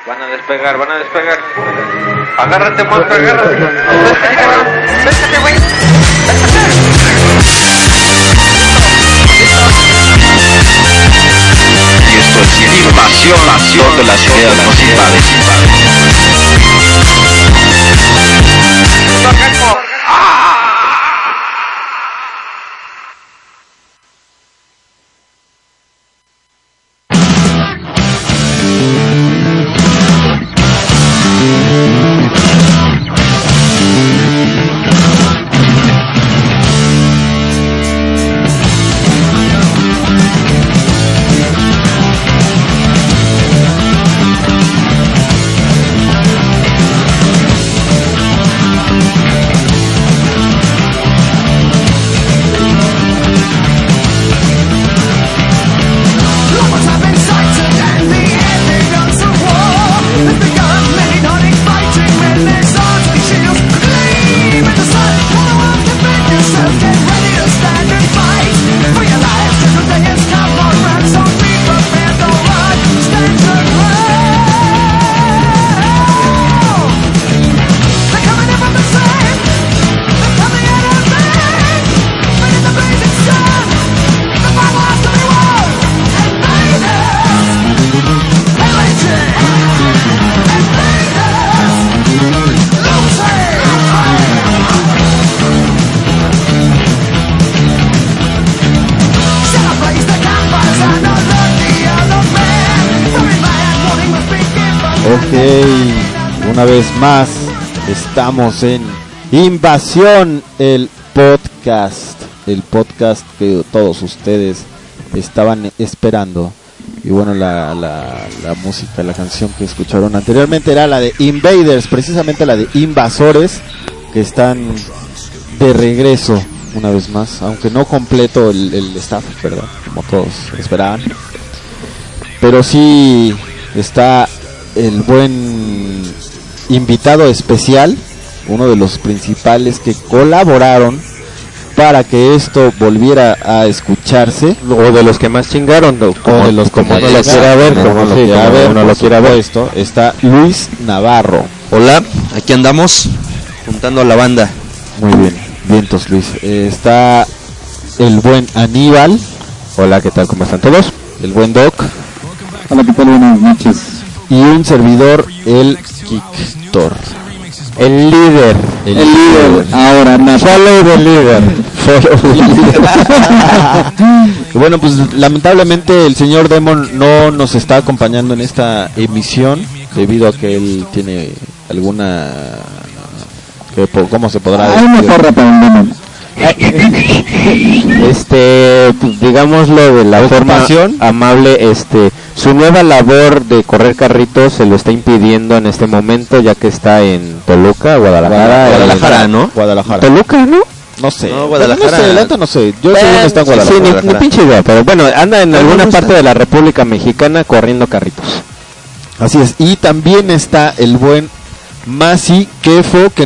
Van a despegar. Agárrate, monstruo, agárrate. Bésate, güey. Y esto es invasión de las ideas principales. Una vez más estamos en Invasión, el podcast que todos ustedes estaban esperando. Y bueno, la música, la canción que escucharon anteriormente era la de Invaders, precisamente la de Invasores, que están de regreso una vez más, aunque no completo el staff, ¿verdad? Como todos esperaban, pero sí está el buen invitado especial, uno de los principales que colaboraron para que esto volviera a escucharse, o de los que más chingaron, o de los como uno lo quiera ver, uno lo quiera ver. Esto está Luis Navarro. Hola, aquí andamos juntando a la banda. Muy bien, vientos Luis. Está el buen Aníbal. Hola, ¿qué tal? ¿Cómo están todos? El buen Doc. Hola, ¿qué tal? Buenas noches. Y un servidor, el Kiktor. El líder. Ahora, Follow the leader. Bueno, pues lamentablemente el señor Demon no nos está acompañando en esta emisión debido a que él tiene alguna, ¿cómo se podrá decir? Hay una porra para un Demon. Pues, digámoslo de la forma amable, su nueva labor de correr carritos se lo está impidiendo en este momento, ya que está en Toluca, Guadalajara, ¿no? Guadalajara. Toluca, ¿no? No sé. No, Guadalajara. No sé. Yo sé dónde está en Guadalajara. Sí, ni pinche idea, pero bueno, anda en alguna parte de la República Mexicana corriendo carritos. Así es. Y también está el buen Masi Kefo, que